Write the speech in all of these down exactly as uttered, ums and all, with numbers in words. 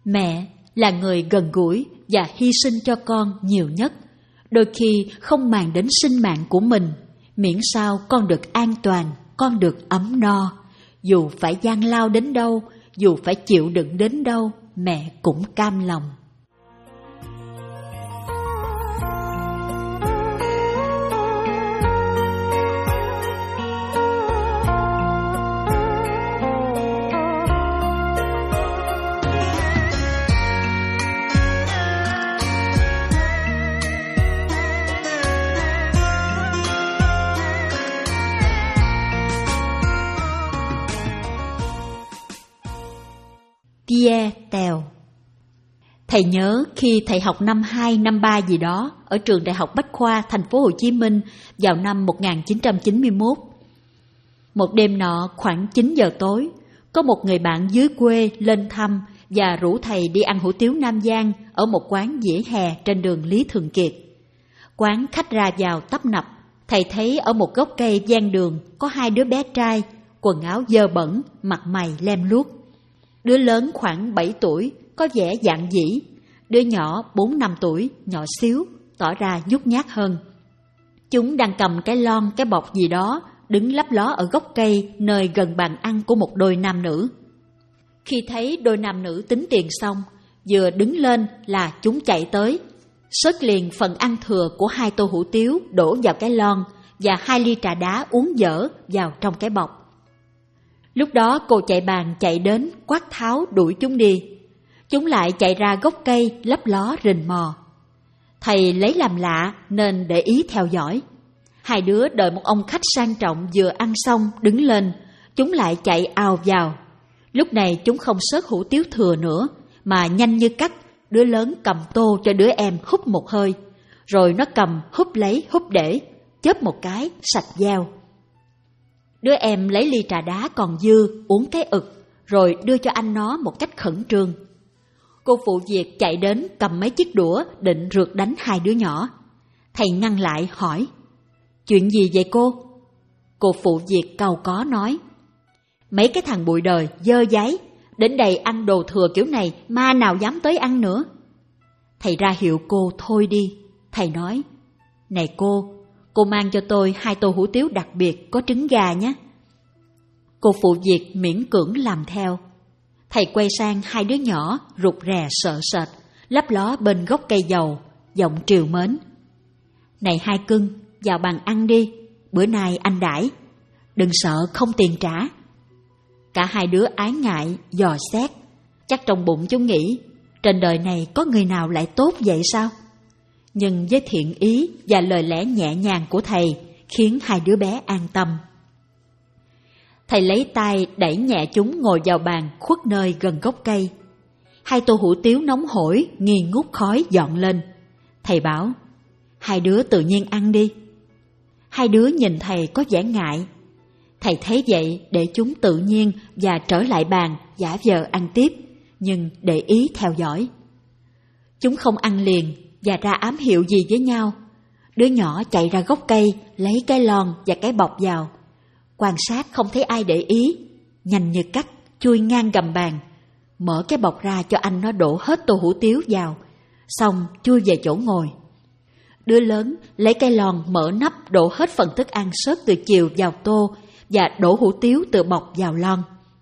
Mẹ là người gần gũi và hy sinh cho con nhiều nhất, đôi khi không màng đến sinh mạng của mình, miễn sao con được an toàn, con được ấm no. Dù phải gian lao đến đâu, dù phải chịu đựng đến đâu, mẹ cũng cam lòng. Pierre Tèo. Thầy nhớ khi thầy học năm hai, năm ba gì đó ở trường Đại học Bách khoa thành phố Hồ Chí Minh vào năm một nghìn chín trăm chín mươi mốt. Một đêm nọ khoảng chín giờ tối, có một người bạn dưới quê lên thăm và rủ thầy đi ăn hủ tiếu Nam Giang ở một quán vỉa hè trên đường Lý Thường Kiệt. Quán khách ra vào tấp nập, thầy thấy ở một gốc cây ven đường có hai đứa bé trai, quần áo dơ bẩn, mặt mày lem luốc. Đứa lớn khoảng bảy tuổi, có vẻ dạn dĩ. Đứa nhỏ bốn năm tuổi, nhỏ xíu, tỏ ra nhút nhát hơn. Chúng đang cầm cái lon, cái bọc gì đó, đứng lấp ló ở gốc cây nơi gần bàn ăn của một đôi nam nữ. Khi thấy đôi nam nữ tính tiền xong, vừa đứng lên là chúng chạy tới, xớt liền phần ăn thừa của hai tô hủ tiếu đổ vào cái lon và hai ly trà đá uống dở vào trong cái bọc. Lúc đó cô chạy bàn chạy đến quát tháo đuổi chúng đi. Chúng lại chạy ra gốc cây lấp ló rình mò. Thầy lấy làm lạ nên để ý theo dõi. Hai đứa đợi một ông khách sang trọng vừa ăn xong đứng lên, chúng lại chạy ào vào. Lúc này chúng không xớt hủ tiếu thừa nữa, mà nhanh như cắt, đứa lớn cầm tô cho đứa em húp một hơi, rồi nó cầm húp lấy húp để, chớp một cái sạch dao. Đứa em lấy ly trà đá còn dư uống cái ực, rồi đưa cho anh nó một cách khẩn trương. Cô phụ việc chạy đến cầm mấy chiếc đũa định rượt đánh hai đứa nhỏ. Thầy ngăn lại hỏi: "Chuyện gì vậy cô?" Cô phụ việc cau có nói: "Mấy cái thằng bụi đời dơ dáy, đến đây ăn đồ thừa kiểu này ma nào dám tới ăn nữa." Thầy ra hiệu cô thôi đi. Thầy nói: "Này cô, cô mang cho tôi hai tô hủ tiếu đặc biệt có trứng gà nhé." Cô phụ việc miễn cưỡng làm theo. Thầy quay sang hai đứa nhỏ rụt rè sợ sệt, lấp ló bên gốc cây dầu, giọng trìu mến: "Này hai cưng, vào bàn ăn đi, bữa nay anh đãi, đừng sợ không tiền trả." Cả hai đứa ái ngại dò xét, chắc trong bụng chúng nghĩ trên đời này có người nào lại tốt vậy sao? Nhưng với thiện ý và lời lẽ nhẹ nhàng của thầy khiến hai đứa bé an tâm. Thầy lấy tay đẩy nhẹ chúng ngồi vào bàn khuất nơi gần gốc cây. Hai tô hủ tiếu nóng hổi nghi ngút khói dọn lên. Thầy bảo: "Hai đứa tự nhiên ăn đi." Hai đứa nhìn thầy có vẻ ngại. Thầy thấy vậy để chúng tự nhiên và trở lại bàn giả vờ ăn tiếp, nhưng để ý theo dõi. Chúng không ăn liền và ra ám hiệu gì với nhau. Đứa nhỏ chạy ra gốc cây lấy cái lon và cái bọc vào. Quan sát không thấy ai để ý, nhanh như cắt chui ngang gầm bàn, mở cái bọc ra cho anh nó đổ hết tô hủ tiếu vào, xong chui về chỗ ngồi. Đứa lớn lấy cái lon mở nắp đổ hết phần thức ăn xớt từ chiều vào tô và đổ hủ tiếu từ bọc vào lon.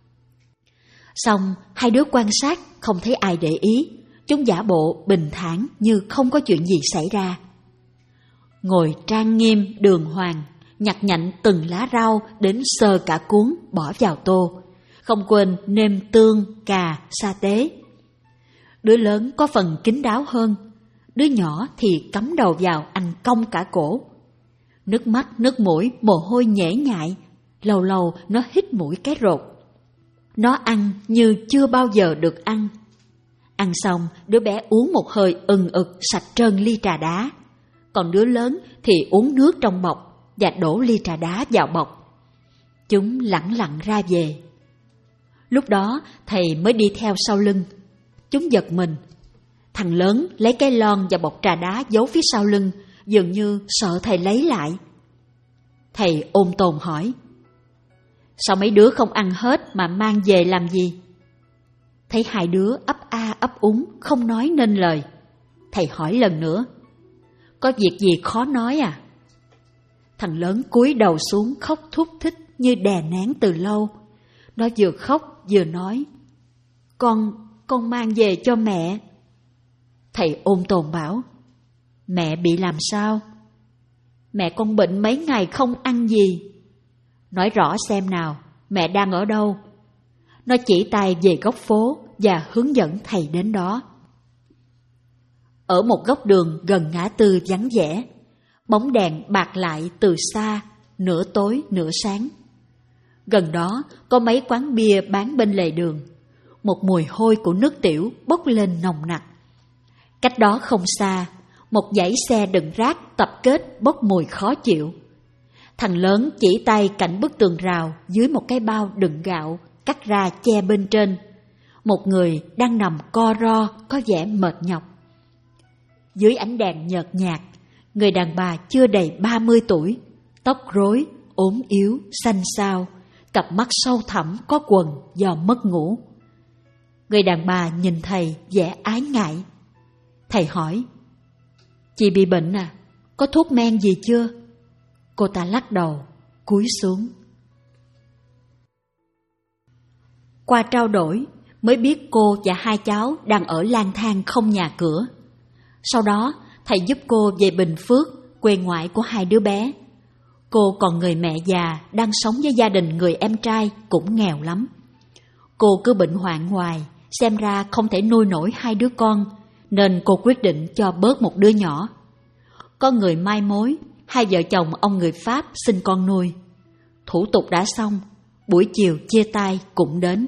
Xong hai đứa quan sát không thấy ai để ý, chúng giả bộ bình thản như không có chuyện gì xảy ra. Ngồi trang nghiêm đường hoàng, nhặt nhạnh từng lá rau đến sơ cả cuốn bỏ vào tô, không quên nêm tương, cà, sa tế. Đứa lớn có phần kín đáo hơn, đứa nhỏ thì cắm đầu vào ăn cong cả cổ. Nước mắt, nước mũi, mồ hôi nhễ nhại, lâu lâu nó hít mũi cái rột. Nó ăn như chưa bao giờ được ăn. Ăn xong, đứa bé uống một hơi ừng ực sạch trơn ly trà đá. Còn đứa lớn thì uống nước trong bọc và đổ ly trà đá vào bọc. Chúng lẳng lặng ra về. Lúc đó thầy mới đi theo sau lưng. Chúng giật mình. Thằng lớn lấy cái lon và bọc trà đá giấu phía sau lưng, dường như sợ thầy lấy lại. Thầy ôn tồn hỏi: "Sao mấy đứa không ăn hết mà mang về làm gì?" Thấy hai đứa ấp a ấp úng không nói nên lời. Thầy hỏi lần nữa: có việc gì khó nói à? Thằng lớn cúi đầu xuống khóc thút thít như đè nén từ lâu. Nó vừa khóc vừa nói: Con, con mang về cho mẹ. Thầy ôn tồn bảo: mẹ bị làm sao? Mẹ con bệnh mấy ngày không ăn gì. Nói rõ xem nào, mẹ đang ở đâu? Nó chỉ tay về góc phố và hướng dẫn thầy đến đó. Ở một góc đường gần ngã tư vắng vẻ, bóng đèn bạc lại từ xa, nửa tối nửa sáng. Gần đó có mấy quán bia bán bên lề đường. Một mùi hôi của nước tiểu bốc lên nồng nặc. Cách đó không xa, một dãy xe đựng rác tập kết bốc mùi khó chịu. Thằng lớn chỉ tay cạnh bức tường rào dưới một cái bao đựng gạo cắt ra che bên trên. Một người đang nằm co ro có vẻ mệt nhọc. Dưới ánh đèn nhợt nhạt, người đàn bà chưa đầy ba mươi tuổi, tóc rối, ốm yếu, xanh xao, cặp mắt sâu thẳm có quầng do mất ngủ. Người đàn bà nhìn thầy vẻ ái ngại. Thầy hỏi: chị bị bệnh à? Có thuốc men gì chưa? Cô ta lắc đầu, cúi xuống. Qua trao đổi mới biết cô và hai cháu đang ở lang thang không nhà cửa. Sau đó thầy giúp cô về Bình Phước, quê ngoại của hai đứa bé. Cô còn người mẹ già đang sống với gia đình người em trai cũng nghèo lắm. Cô cứ bệnh hoạn hoài, xem ra không thể nuôi nổi hai đứa con, nên cô quyết định cho bớt một đứa nhỏ. Có người mai mối, hai vợ chồng ông người Pháp xin con nuôi. Thủ tục đã xong, buổi chiều chia tay cũng đến.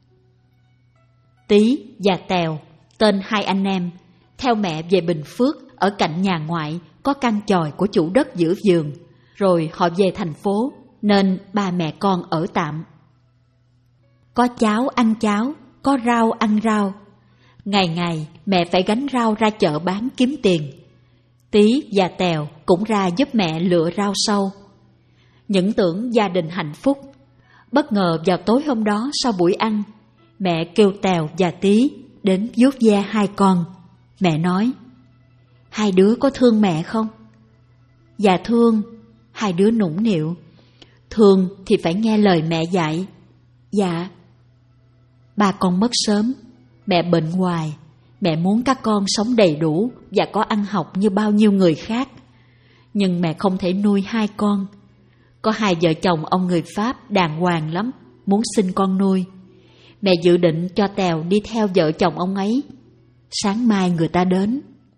Tí và Tèo, tên hai anh em, theo mẹ về Bình Phước, ở cạnh nhà ngoại có căn chòi của chủ đất giữ vườn, rồi họ về thành phố nên ba mẹ con ở tạm. Có cháo ăn cháo, có rau ăn rau. Ngày ngày mẹ phải gánh rau ra chợ bán kiếm tiền. Tí và Tèo cũng ra giúp mẹ lựa rau sâu. Những tưởng gia đình hạnh phúc. Bất ngờ vào tối hôm đó sau buổi ăn, mẹ kêu Tèo và Tí đến vuốt ve hai con. Mẹ nói: hai đứa có thương mẹ không? Dạ thương. Hai đứa nũng nịu. Thương thì phải nghe lời mẹ dạy. Dạ. Ba con mất sớm, mẹ bệnh hoài. Mẹ muốn các con sống đầy đủ và có ăn học như bao nhiêu người khác. Nhưng mẹ không thể nuôi hai con. Có hai vợ chồng ông người Pháp đàng hoàng lắm, muốn xin con nuôi. Mẹ dự định cho Tèo đi theo vợ chồng ông ấy. Sáng mai người ta đến.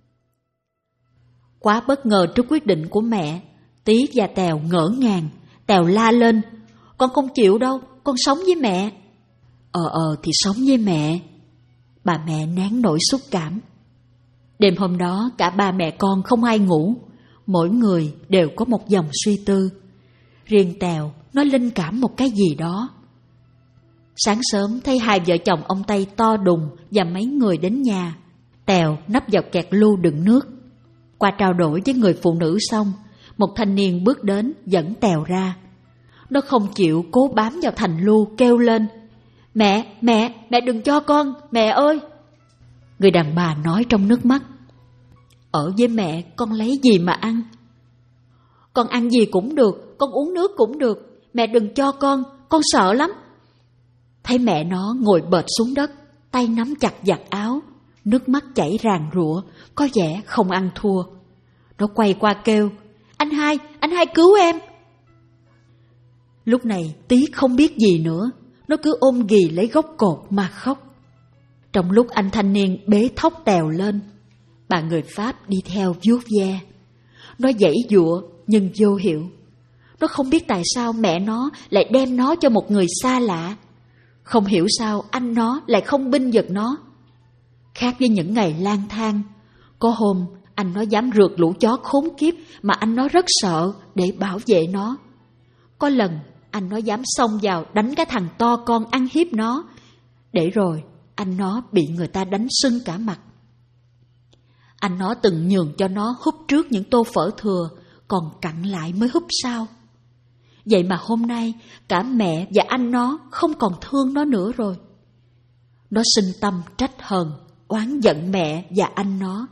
Quá bất ngờ trước quyết định của mẹ, Tí và Tèo ngỡ ngàng. Tèo la lên: con không chịu đâu, con sống với mẹ. Ờ ờ thì sống với mẹ. Bà mẹ nén nỗi xúc cảm. Đêm hôm đó cả ba mẹ con không ai ngủ. Mỗi người đều có một dòng suy tư. Riêng Tèo nó linh cảm một cái gì đó. Sáng sớm thấy hai vợ chồng ông Tây to đùng và mấy người đến nhà. Tèo nấp vào kẹt lu đựng nước. Qua trao đổi với người phụ nữ xong, một thanh niên bước đến dẫn Tèo ra. Nó không chịu, cố bám vào thành lu kêu lên: Mẹ, mẹ, mẹ đừng cho con, mẹ ơi. Người đàn bà nói trong nước mắt: ở với mẹ con lấy gì mà ăn? Con ăn gì cũng được, con uống nước cũng được, mẹ đừng cho con, con sợ lắm. Thấy mẹ nó ngồi bệt xuống đất, tay nắm chặt vạt áo, nước mắt chảy ràn rụa, có vẻ không ăn thua. Nó quay qua kêu: anh hai, anh hai cứu em. Lúc này Tí không biết gì nữa, nó cứ ôm ghì lấy gốc cột mà khóc. Trong lúc anh thanh niên bế thóc Tèo lên, bà người Pháp đi theo vuốt ve. Nó giãy giụa nhưng vô hiệu. Nó không biết tại sao mẹ nó lại đem nó cho một người xa lạ. Không hiểu sao anh nó lại không binh vực nó. Khác với những ngày lang thang, có hôm anh nó dám rượt lũ chó khốn kiếp mà anh nó rất sợ để bảo vệ nó. Có lần anh nó dám xông vào đánh cái thằng to con ăn hiếp nó, để rồi anh nó bị người ta đánh sưng cả mặt. Anh nó từng nhường cho nó húp trước những tô phở thừa, còn cặn lại mới húp sau. Vậy mà hôm nay cả mẹ và anh nó không còn thương nó nữa rồi. Nó sinh tâm trách hờn, oán giận mẹ và anh nó.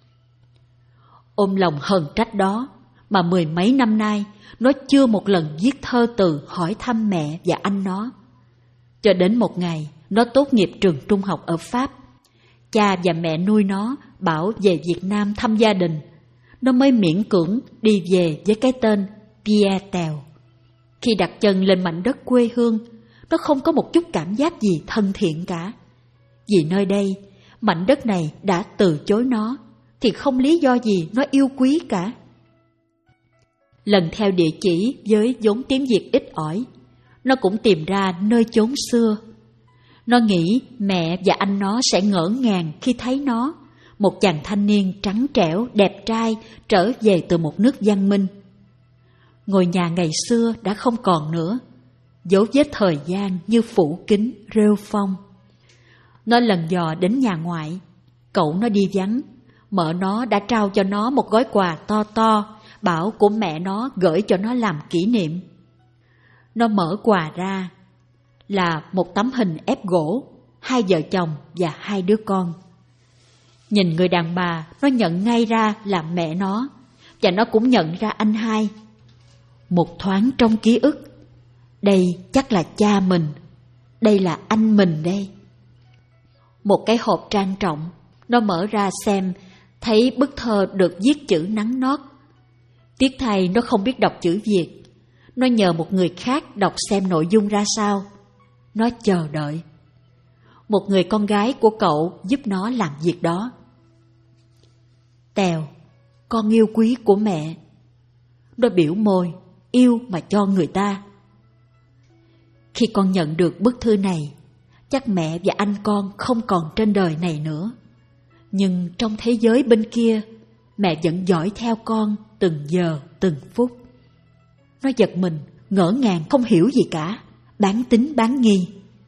Ôm lòng hờn trách đó mà mười mấy năm nay nó chưa một lần viết thơ từ hỏi thăm mẹ và anh nó. Cho đến một ngày nó tốt nghiệp trường trung học ở Pháp, cha và mẹ nuôi nó bảo về Việt Nam thăm gia đình, nó mới miễn cưỡng đi về với cái tên Pierre Tèo. Khi đặt chân lên mảnh đất quê hương, nó không có một chút cảm giác gì thân thiện cả. Vì nơi đây, mảnh đất này đã từ chối nó, thì không lý do gì nó yêu quý cả. Lần theo địa chỉ với vốn tiếng Việt ít ỏi, nó cũng tìm ra nơi chốn xưa. Nó nghĩ mẹ và anh nó sẽ ngỡ ngàng khi thấy nó, một chàng thanh niên trắng trẻo, đẹp trai, trở về từ một nước văn minh. Ngôi nhà ngày xưa đã không còn nữa, dấu vết thời gian như phủ kín rêu phong. Nó lần dò đến nhà ngoại, cậu nó đi vắng, mợ nó đã trao cho nó một gói quà to to, bảo của mẹ nó gửi cho nó làm kỷ niệm. Nó mở quà ra, là một tấm hình ép gỗ, hai vợ chồng và hai đứa con. Nhìn người đàn bà, nó nhận ngay ra là mẹ nó, và nó cũng nhận ra anh hai. Một thoáng trong ký ức, đây chắc là cha mình, đây là anh mình đây. Một cái hộp trang trọng, nó mở ra xem, thấy bức thơ được viết chữ nắn nót. Tiếc thay nó không biết đọc chữ Việt, nó nhờ một người khác đọc xem nội dung ra sao. Nó chờ đợi. Một người con gái của cậu giúp nó làm việc đó. Tèo, con yêu quý của mẹ. Nó biểu môi, yêu mà cho người ta. Khi con nhận được bức thư này, chắc mẹ và anh con không còn trên đời này nữa. Nhưng trong thế giới bên kia, mẹ vẫn dõi theo con từng giờ, từng phút. Nó giật mình, ngỡ ngàng không hiểu gì cả, bán tín bán nghi.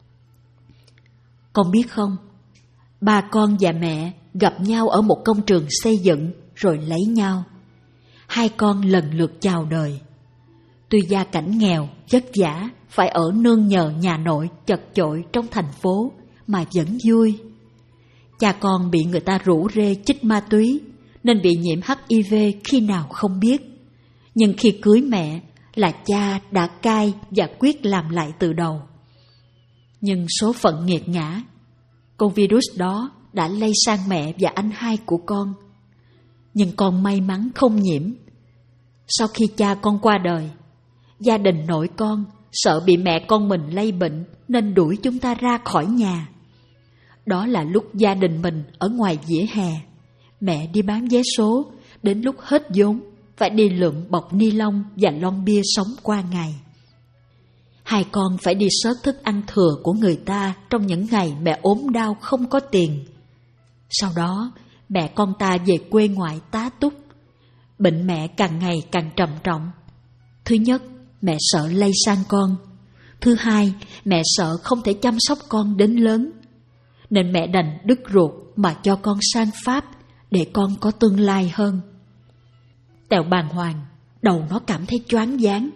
Con biết không, ba con và mẹ gặp nhau ở một công trường xây dựng rồi lấy nhau. Hai con lần lượt chào đời. Tuy gia cảnh nghèo, vất vả, phải ở nương nhờ nhà nội chật chội trong thành phố mà vẫn vui. Cha con bị người ta rủ rê chích ma túy nên bị nhiễm H I V khi nào không biết. Nhưng khi cưới mẹ là cha đã cai và quyết làm lại từ đầu. Nhưng số phận nghiệt ngã, con virus đó đã lây sang mẹ và anh hai của con. Nhưng con may mắn không nhiễm. Sau khi cha con qua đời, gia đình nội con sợ bị mẹ con mình lây bệnh nên đuổi chúng ta ra khỏi nhà. Đó là lúc gia đình mình ở ngoài vỉa hè, mẹ đi bán vé số, đến lúc hết vốn phải đi lượm bọc ni lông và lon bia sống qua ngày. Hai con phải đi xớt thức ăn thừa của người ta trong những ngày mẹ ốm đau không có tiền. Sau đó, mẹ con ta về quê ngoại tá túc. Bệnh mẹ càng ngày càng trầm trọng. Thứ nhất, mẹ sợ lây sang con. Thứ hai, mẹ sợ không thể chăm sóc con đến lớn. Nên mẹ đành đứt ruột mà cho con sang Pháp để con có tương lai hơn. Tèo bàng hoàng, đầu nó cảm thấy choáng váng.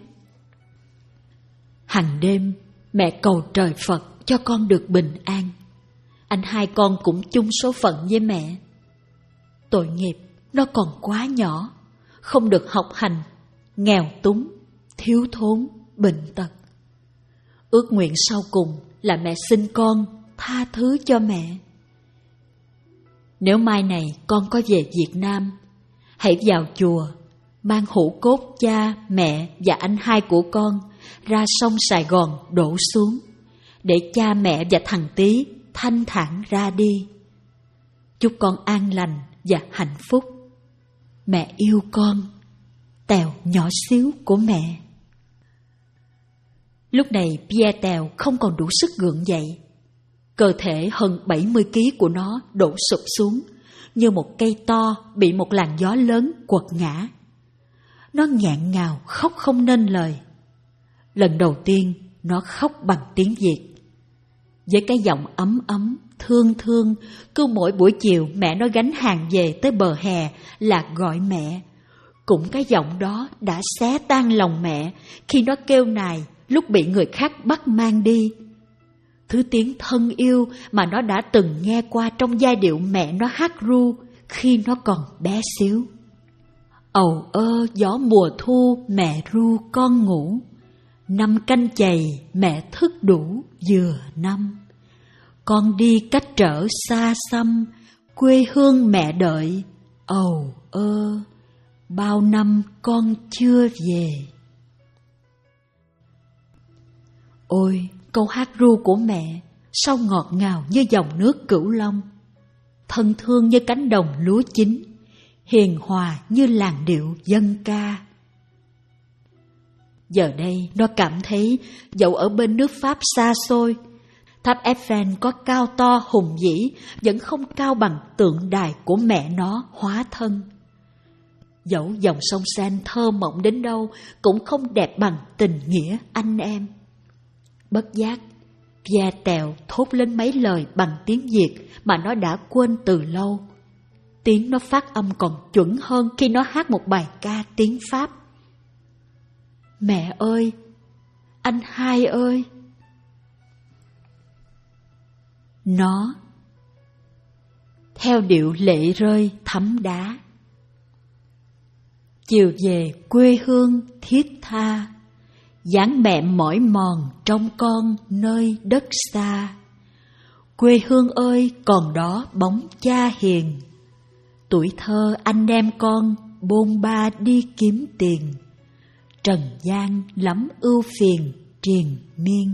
Hằng đêm, mẹ cầu trời Phật cho con được bình an. Anh hai con cũng chung số phận với mẹ. Tội nghiệp, nó còn quá nhỏ, không được học hành, nghèo túng, thiếu thốn, bệnh tật. Ước nguyện sau cùng là mẹ xin con tha thứ cho mẹ. Nếu mai này con có về Việt Nam, hãy vào chùa, mang hũ cốt cha, mẹ và anh hai của con ra sông Sài Gòn đổ xuống, để cha mẹ và thằng Tý thanh thản ra đi. Chúc con an lành và hạnh phúc. Mẹ yêu con, Tèo nhỏ xíu của mẹ. Lúc này Pierre Tèo không còn đủ sức gượng dậy. Cơ thể hơn bảy mươi ki lô gam của nó đổ sụp xuống, như một cây to bị một làn gió lớn quật ngã. Nó nghẹn ngào khóc không nên lời. Lần đầu tiên nó khóc bằng tiếng Việt. Với cái giọng ấm ấm, thương thương, cứ mỗi buổi chiều mẹ nó gánh hàng về tới bờ hè là gọi mẹ. Cũng cái giọng đó đã xé tan lòng mẹ khi nó kêu nài lúc bị người khác bắt mang đi. thứ tiếng thân yêu mà nó đã từng nghe qua trong giai điệu mẹ nó hát ru khi nó còn bé xíu. Ầu ơ gió mùa thu mẹ ru con ngủ, năm canh chày mẹ thức đủ vừa năm. Con đi cách trở xa xăm, quê hương mẹ đợi, ầu ơ, bao năm con chưa về. Ôi, câu hát ru của mẹ, sao ngọt ngào như dòng nước Cửu Long, thân thương như cánh đồng lúa chín, hiền hòa như làn điệu dân ca. Giờ đây nó cảm thấy dẫu ở bên nước Pháp xa xôi, tháp Eiffel có cao to hùng vĩ vẫn không cao bằng tượng đài của mẹ nó hóa thân. Dẫu dòng sông Seine thơ mộng đến đâu cũng không đẹp bằng tình nghĩa anh em. Bất giác, Pierre Tèo thốt lên mấy lời bằng tiếng Việt mà nó đã quên từ lâu. Tiếng nó phát âm còn chuẩn hơn khi nó hát một bài ca tiếng Pháp. Mẹ ơi, anh hai ơi. Nó theo điệu lệ rơi thấm đá. Chiều về quê hương thiết tha, dáng mẹ mỏi mòn trong con nơi đất xa. Quê hương ơi còn đó bóng cha hiền, tuổi thơ anh em con bôn ba đi kiếm tiền. Trần gian lắm ưu phiền triền miên.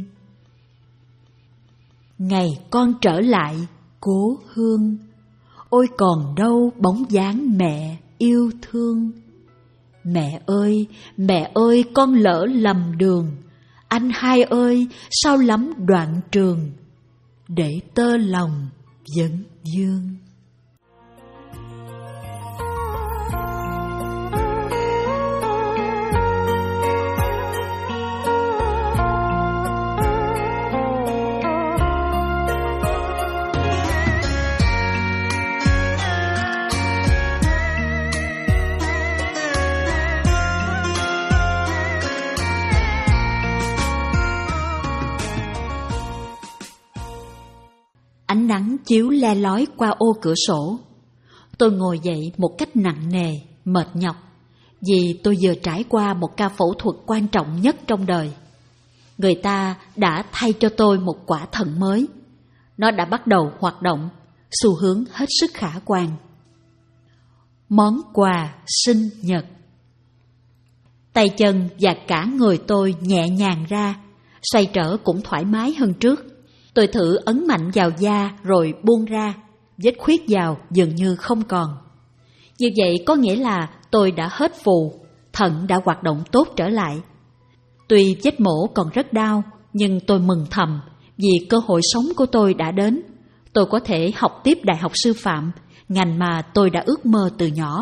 Ngày con trở lại cố hương, ôi còn đâu bóng dáng mẹ yêu thương. Mẹ ơi, mẹ ơi con lỡ lầm đường, anh hai ơi sao lắm đoạn trường, để tơ lòng vấn vương. Ánh nắng chiếu le lói qua ô cửa sổ. Tôi ngồi dậy một cách nặng nề, mệt nhọc, vì tôi vừa trải qua một ca phẫu thuật quan trọng nhất trong đời. Người ta đã thay cho tôi một quả thận mới. Nó đã bắt đầu hoạt động, xu hướng hết sức khả quan. Món quà sinh nhật. Tay chân và cả người tôi nhẹ nhàng ra, xoay trở cũng thoải mái hơn trước. Tôi thử ấn mạnh vào da rồi buông ra, vết khuyết vào dường như không còn. Như vậy có nghĩa là tôi đã hết phù, thận đã hoạt động tốt trở lại. Tuy vết mổ còn rất đau, nhưng tôi mừng thầm vì cơ hội sống của tôi đã đến. Tôi có thể học tiếp đại học sư phạm, ngành mà tôi đã ước mơ từ nhỏ.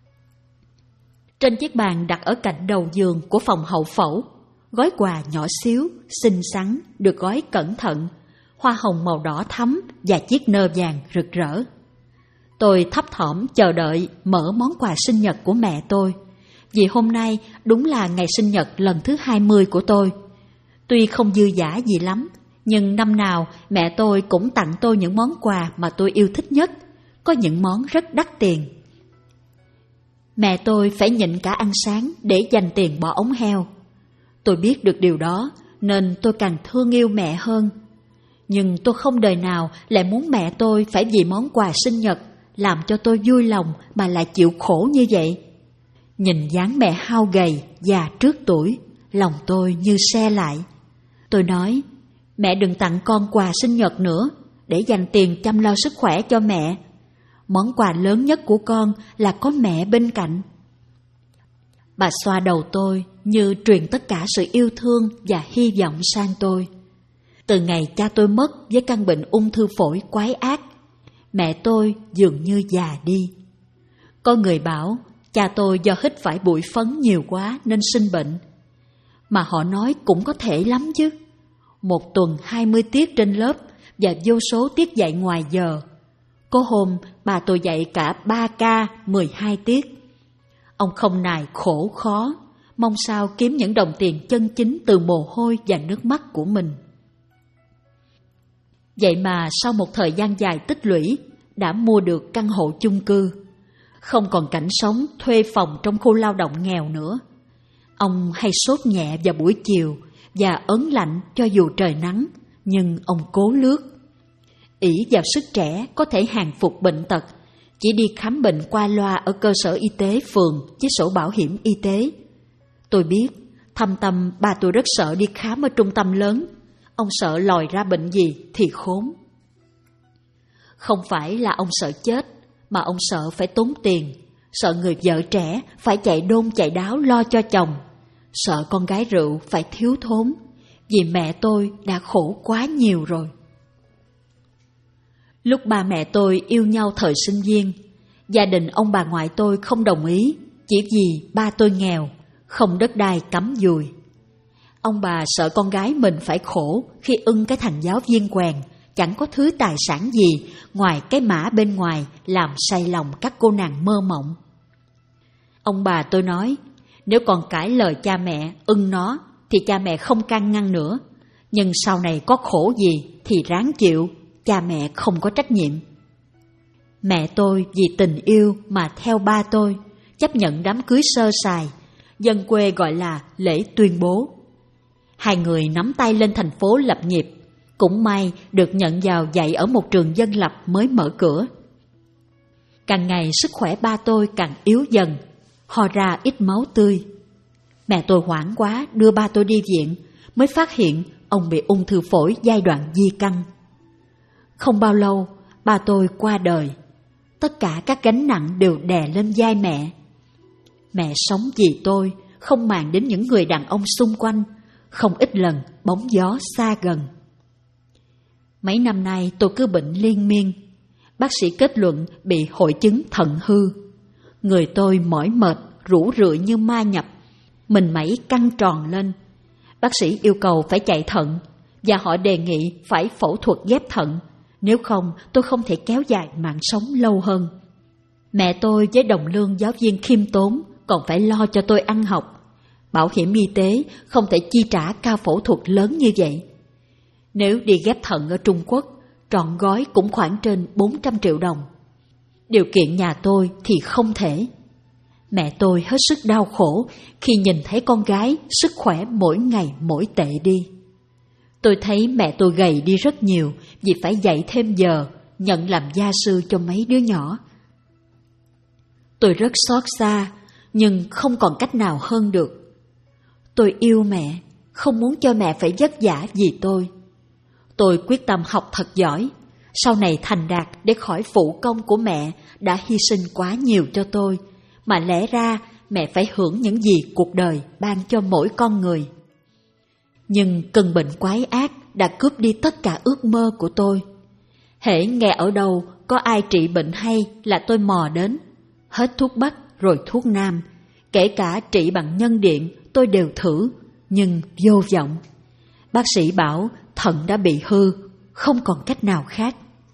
Trên chiếc bàn đặt ở cạnh đầu giường của phòng hậu phẫu, gói quà nhỏ xíu, xinh xắn, được gói cẩn thận, hoa hồng màu đỏ thắm và chiếc nơ vàng rực rỡ. Tôi thấp thỏm chờ đợi mở món quà sinh nhật của mẹ tôi, vì hôm nay đúng là ngày sinh nhật lần thứ hai mươi của tôi. Tuy không dư dả gì lắm, nhưng năm nào mẹ tôi cũng tặng tôi những món quà mà tôi yêu thích nhất, có những món rất đắt tiền. Mẹ tôi phải nhịn cả ăn sáng để dành tiền bỏ ống heo. Tôi biết được điều đó nên tôi càng thương yêu mẹ hơn. Nhưng tôi không đời nào lại muốn mẹ tôi phải vì món quà sinh nhật làm cho tôi vui lòng mà lại chịu khổ như vậy. Nhìn dáng mẹ hao gầy, già trước tuổi, lòng tôi như se lại. Tôi nói, mẹ đừng tặng con quà sinh nhật nữa, để dành tiền chăm lo sức khỏe cho mẹ. Món quà lớn nhất của con là có mẹ bên cạnh. Bà xoa đầu tôi như truyền tất cả sự yêu thương và hy vọng sang tôi. Từ ngày cha tôi mất với căn bệnh ung thư phổi quái ác, mẹ tôi dường như già đi. Có người bảo cha tôi do hít phải bụi phấn nhiều quá nên sinh bệnh. Mà họ nói cũng có thể lắm chứ. Một tuần hai mươi tiết trên lớp và vô số tiết dạy ngoài giờ. Có hôm bà tôi dạy cả ba ca mười hai tiết. Ông không nài khổ khó, mong sao kiếm những đồng tiền chân chính từ mồ hôi và nước mắt của mình. Vậy mà sau một thời gian dài tích lũy, đã mua được căn hộ chung cư. Không còn cảnh sống thuê phòng trong khu lao động nghèo nữa. Ông hay sốt nhẹ vào buổi chiều và ớn lạnh cho dù trời nắng, nhưng ông cố lướt. Ỷ vào sức trẻ có thể hàng phục bệnh tật, chỉ đi khám bệnh qua loa ở cơ sở y tế phường với sổ bảo hiểm y tế. Tôi biết, thâm tâm ba tôi rất sợ đi khám ở trung tâm lớn. Ông sợ lòi ra bệnh gì thì khốn. Không phải là ông sợ chết, mà ông sợ phải tốn tiền, sợ người vợ trẻ phải chạy đôn chạy đáo lo cho chồng, sợ con gái rượu phải thiếu thốn, vì mẹ tôi đã khổ quá nhiều rồi. Lúc ba mẹ tôi yêu nhau thời sinh viên, gia đình ông bà ngoại tôi không đồng ý, chỉ vì ba tôi nghèo, không đất đai cắm dùi. Ông bà sợ con gái mình phải khổ khi ưng cái thành giáo viên quèn, chẳng có thứ tài sản gì ngoài cái mã bên ngoài làm say lòng các cô nàng mơ mộng. Ông bà tôi nói, nếu còn cãi lời cha mẹ ưng nó thì cha mẹ không can ngăn nữa, nhưng sau này có khổ gì thì ráng chịu, cha mẹ không có trách nhiệm. Mẹ tôi vì tình yêu mà theo ba tôi, chấp nhận đám cưới sơ sài, dân quê gọi là lễ tuyên bố. Hai người nắm tay lên thành phố lập nghiệp, cũng may được nhận vào dạy ở một trường dân lập mới mở cửa. Càng ngày sức khỏe ba tôi càng yếu dần, ho ra ít máu tươi. Mẹ tôi hoảng quá đưa ba tôi đi viện, mới phát hiện ông bị ung thư phổi giai đoạn di căn. Không bao lâu, ba tôi qua đời. Tất cả các gánh nặng đều đè lên vai mẹ. Mẹ sống vì tôi, không màng đến những người đàn ông xung quanh, không ít lần bóng gió xa gần. Mấy năm nay tôi cứ bệnh liên miên. Bác sĩ kết luận bị hội chứng thận hư. Người tôi mỏi mệt, rũ rượi như ma nhập, mình mẩy căng tròn lên. Bác sĩ yêu cầu phải chạy thận, và họ đề nghị phải phẫu thuật ghép thận, nếu không tôi không thể kéo dài mạng sống lâu hơn. Mẹ tôi với đồng lương giáo viên khiêm tốn còn phải lo cho tôi ăn học. Bảo hiểm y tế không thể chi trả ca phẫu thuật lớn như vậy. Nếu đi ghép thận ở Trung Quốc, trọn gói cũng khoảng trên bốn trăm triệu đồng. Điều kiện nhà tôi thì không thể. Mẹ tôi hết sức đau khổ khi nhìn thấy con gái sức khỏe mỗi ngày mỗi tệ đi. Tôi thấy mẹ tôi gầy đi rất nhiều vì phải dạy thêm giờ, nhận làm gia sư cho mấy đứa nhỏ. Tôi rất xót xa, nhưng không còn cách nào hơn được. Tôi yêu mẹ, không muốn cho mẹ phải vất vả vì tôi. Tôi quyết tâm học thật giỏi, sau này thành đạt để khỏi phụ công của mẹ đã hy sinh quá nhiều cho tôi, mà lẽ ra mẹ phải hưởng những gì cuộc đời ban cho mỗi con người. Nhưng cơn bệnh quái ác đã cướp đi tất cả ước mơ của tôi. Hễ nghe ở đâu có ai trị bệnh hay là tôi mò đến, hết thuốc bắc rồi thuốc nam, kể cả trị bằng nhân điện tôi đều thử, nhưng vô vọng. Bác sĩ bảo thận đã bị hư, không còn cách nào khác.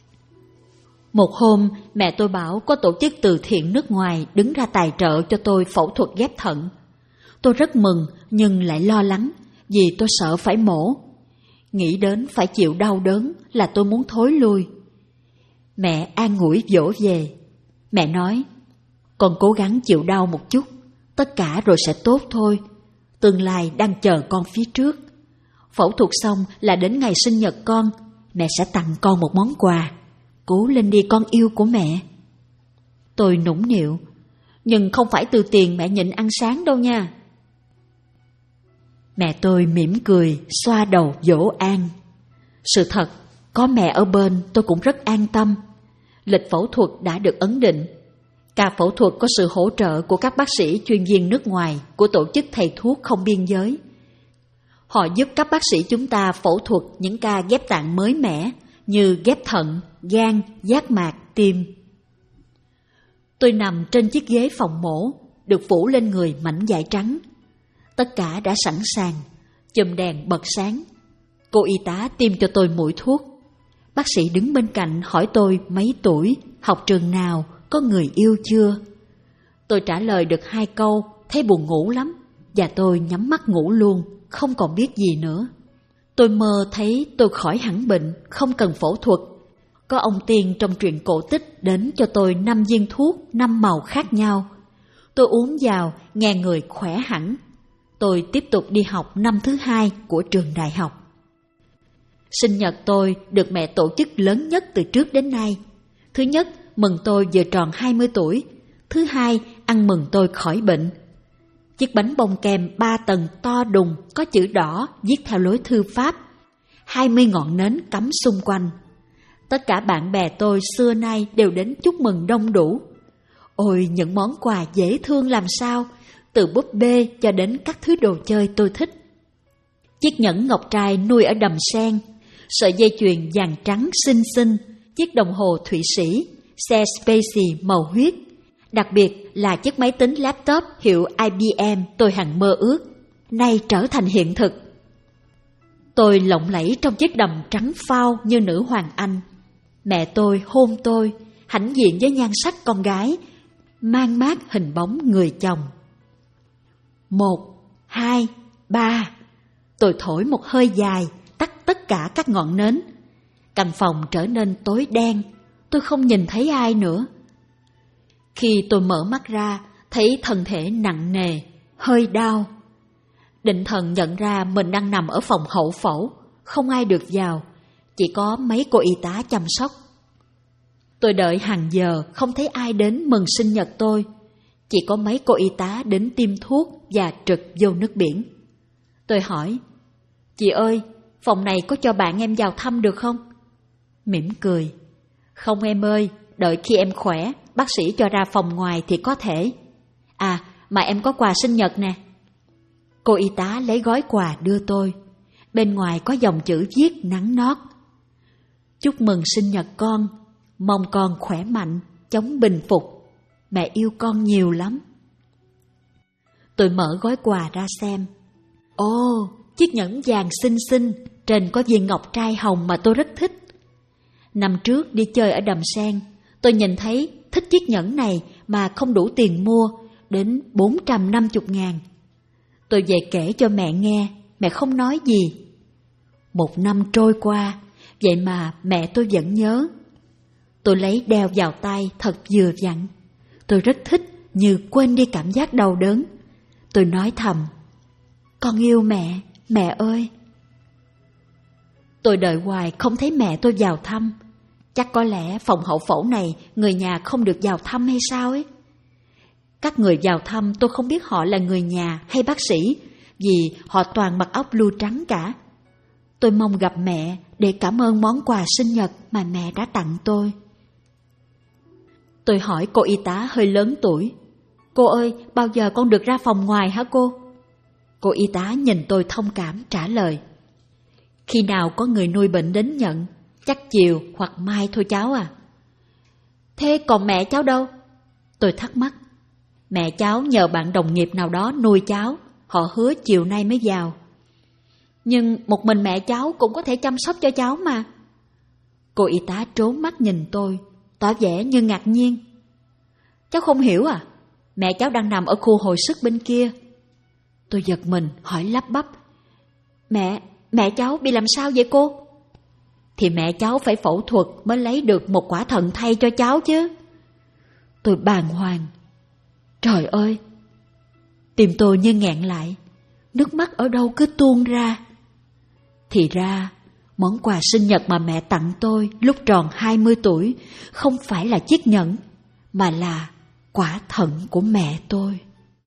Một hôm, mẹ tôi bảo có tổ chức từ thiện nước ngoài đứng ra tài trợ cho tôi phẫu thuật ghép thận. Tôi rất mừng nhưng lại lo lắng, vì tôi sợ phải mổ. Nghĩ đến phải chịu đau đớn là tôi muốn thối lui. Mẹ an ủi dỗ về. Mẹ nói, con cố gắng chịu đau một chút, tất cả rồi sẽ tốt thôi. Tương lai đang chờ con phía trước. Phẫu thuật xong là đến ngày sinh nhật con, mẹ sẽ tặng con một món quà. Cố lên đi con yêu của mẹ. Tôi nũng nịu, nhưng không phải từ tiền mẹ nhịn ăn sáng đâu nha. Mẹ tôi mỉm cười, xoa đầu dỗ an. Sự thật, có mẹ ở bên tôi cũng rất an tâm. Lịch phẫu thuật đã được ấn định. Ca phẫu thuật có sự hỗ trợ của các bác sĩ chuyên viên nước ngoài của tổ chức thầy thuốc không biên giới. Họ giúp các bác sĩ chúng ta phẫu thuật những ca ghép tạng mới mẻ như ghép thận, gan, giác mạc, tim. Tôi nằm trên chiếc ghế phòng mổ, được phủ lên người mảnh vải trắng. Tất cả đã sẵn sàng, chùm đèn bật sáng. Cô y tá tiêm cho tôi mũi thuốc. Bác sĩ đứng bên cạnh hỏi tôi mấy tuổi, học trường nào, có người yêu chưa. Tôi trả lời được hai câu, thấy buồn ngủ lắm, và tôi nhắm mắt ngủ luôn, không còn biết gì nữa. Tôi mơ thấy tôi khỏi hẳn bệnh, không cần phẫu thuật. Có ông tiên trong truyện cổ tích đến cho tôi năm viên thuốc, năm màu khác nhau. Tôi uống vào, nghe người khỏe hẳn. Tôi tiếp tục đi học năm thứ hai của trường đại học. Sinh nhật tôi được mẹ tổ chức lớn nhất từ trước đến nay. Thứ nhất, mừng tôi vừa tròn hai mươi tuổi. Thứ hai, ăn mừng tôi khỏi bệnh. Chiếc bánh bông kem ba tầng to đùng, có chữ đỏ viết theo lối thư pháp. Hai mươi ngọn nến cắm xung quanh. Tất cả bạn bè tôi xưa nay đều đến chúc mừng đông đủ. Ôi, những món quà dễ thương làm sao, từ búp bê cho đến các thứ đồ chơi tôi thích. Chiếc nhẫn ngọc trai nuôi ở đầm sen, sợi dây chuyền vàng trắng xinh xinh, chiếc đồng hồ Thụy Sĩ, xe Spacey màu huyết. Đặc biệt là chiếc máy tính laptop hiệu I B M tôi hằng mơ ước, nay trở thành hiện thực. Tôi lộng lẫy trong chiếc đầm trắng phao như nữ hoàng Anh. Mẹ tôi hôn tôi, hãnh diện với nhan sắc con gái, mang mát hình bóng người chồng. Một, hai, ba. Tôi thổi một hơi dài, tắt tất cả các ngọn nến. Căn phòng trở nên tối đen, tôi không nhìn thấy ai nữa. Khi tôi mở mắt ra, thấy thân thể nặng nề, hơi đau. Định thần nhận ra mình đang nằm ở phòng hậu phẫu, không ai được vào, chỉ có mấy cô y tá chăm sóc. Tôi đợi hàng giờ, không thấy ai đến mừng sinh nhật tôi. Chỉ có mấy cô y tá đến tiêm thuốc và trực vô nước biển. Tôi hỏi, chị ơi, phòng này có cho bạn em vào thăm được không? Mỉm cười, không em ơi, đợi khi em khỏe, bác sĩ cho ra phòng ngoài thì có thể. À, mà em có quà sinh nhật nè. Cô y tá lấy gói quà đưa tôi. Bên ngoài có dòng chữ viết nắng nót. Chúc mừng sinh nhật con, mong con khỏe mạnh, chống bình phục. Mẹ yêu con nhiều lắm. Tôi mở gói quà ra xem. Ồ, chiếc nhẫn vàng xinh xinh, trên có viên ngọc trai hồng mà tôi rất thích. Năm trước đi chơi ở đầm sen, tôi nhìn thấy thích chiếc nhẫn này mà không đủ tiền mua, đến bốn trăm năm mươi ngàn. Tôi về kể cho mẹ nghe, mẹ không nói gì. Một năm trôi qua, vậy mà mẹ tôi vẫn nhớ. Tôi lấy đeo vào tay thật vừa vặn. Tôi rất thích, như quên đi cảm giác đau đớn. Tôi nói thầm, con yêu mẹ, mẹ ơi. Tôi đợi hoài không thấy mẹ tôi vào thăm. Chắc có lẽ phòng hậu phẫu này người nhà không được vào thăm hay sao ấy. Các người vào thăm tôi không biết họ là người nhà hay bác sĩ, vì họ toàn mặc áo blue trắng cả. Tôi mong gặp mẹ để cảm ơn món quà sinh nhật mà mẹ đã tặng tôi. Tôi hỏi cô y tá hơi lớn tuổi, cô ơi, bao giờ con được ra phòng ngoài hả cô? Cô y tá nhìn tôi thông cảm trả lời, khi nào có người nuôi bệnh đến nhận, chắc chiều hoặc mai thôi cháu à. Thế còn mẹ cháu đâu? Tôi thắc mắc. Mẹ cháu nhờ bạn đồng nghiệp nào đó nuôi cháu, họ hứa chiều nay mới vào. Nhưng một mình mẹ cháu cũng có thể chăm sóc cho cháu mà. Cô y tá trốn mắt nhìn tôi, tỏ vẻ như ngạc nhiên. Cháu không hiểu à? Mẹ cháu đang nằm ở khu hồi sức bên kia. Tôi giật mình hỏi lắp bắp, Mẹ, mẹ cháu bị làm sao vậy cô? Thì mẹ cháu phải phẫu thuật mới lấy được một quả thận thay cho cháu chứ. Tôi bàng hoàng. Trời ơi! Tim tôi như nghẹn lại, nước mắt ở đâu cứ tuôn ra. Thì ra, món quà sinh nhật mà mẹ tặng tôi lúc tròn hai mươi tuổi không phải là chiếc nhẫn, mà là quả thận của mẹ tôi.